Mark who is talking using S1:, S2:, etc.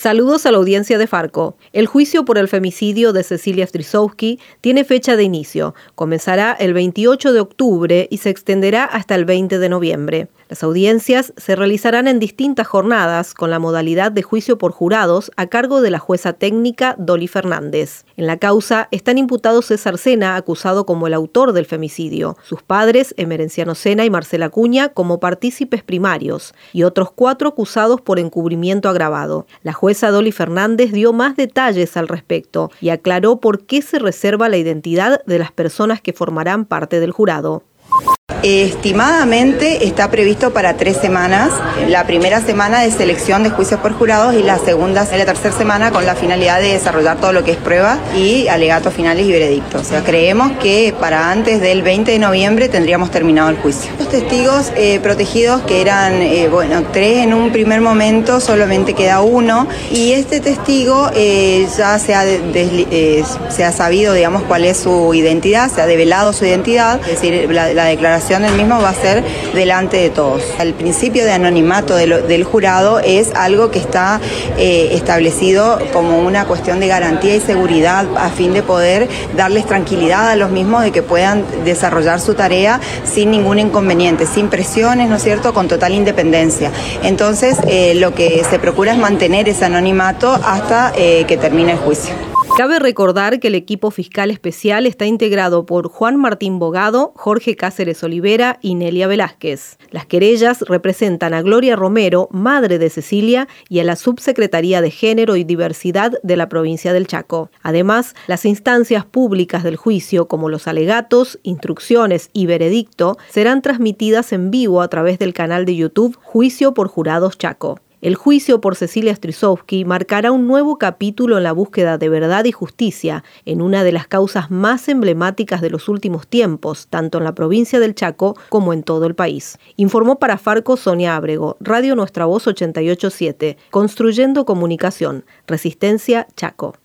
S1: Saludos a la audiencia de Farco. El juicio por el femicidio de Cecilia Strisowski tiene fecha de inicio. Comenzará el 28 de octubre y se extenderá hasta el 20 de noviembre. Las audiencias se realizarán en distintas jornadas con la modalidad de juicio por jurados a cargo de la jueza técnica Dolly Fernández. En la causa están imputados César Sena, acusado como el autor del femicidio, sus padres, Emerenciano Sena y Marcela Acuña, como partícipes primarios, y otros 4 acusados por encubrimiento agravado. La jueza Dolly Fernández dio más detalles al respecto y aclaró por qué se reserva la identidad de las personas que formarán parte del jurado.
S2: Estimadamente está previsto para 3 semanas, la primera semana de selección de juicios por jurados y la tercera semana con la finalidad de desarrollar todo lo que es prueba y alegatos finales y veredictos. O sea, creemos que para antes del 20 de noviembre tendríamos terminado el juicio. Los testigos protegidos, que eran 3 en un primer momento, solamente queda 1, y este testigo ya se ha sabido, digamos, cuál es su identidad, se ha develado su identidad, es decir, la declaración del mismo va a ser delante de todos. El principio de anonimato del jurado es algo que está establecido como una cuestión de garantía y seguridad a fin de poder darles tranquilidad a los mismos de que puedan desarrollar su tarea sin ningún inconveniente, sin presiones, ¿no es cierto?, con total independencia. Entonces, lo que se procura es mantener ese anonimato hasta que termine el juicio.
S1: Cabe recordar que el equipo fiscal especial está integrado por Juan Martín Bogado, Jorge Cáceres Olivera y Nelia Velázquez. Las querellas representan a Gloria Romero, madre de Cecilia, y a la Subsecretaría de Género y Diversidad de la provincia del Chaco. Además, las instancias públicas del juicio, como los alegatos, instrucciones y veredicto, serán transmitidas en vivo a través del canal de YouTube Juicio por Jurados Chaco. El juicio por Cecilia Strisowski marcará un nuevo capítulo en la búsqueda de verdad y justicia en una de las causas más emblemáticas de los últimos tiempos, tanto en la provincia del Chaco como en todo el país. Informó para Farco Sonia Ábrego, Radio Nuestra Voz 88.7, Construyendo Comunicación, Resistencia Chaco.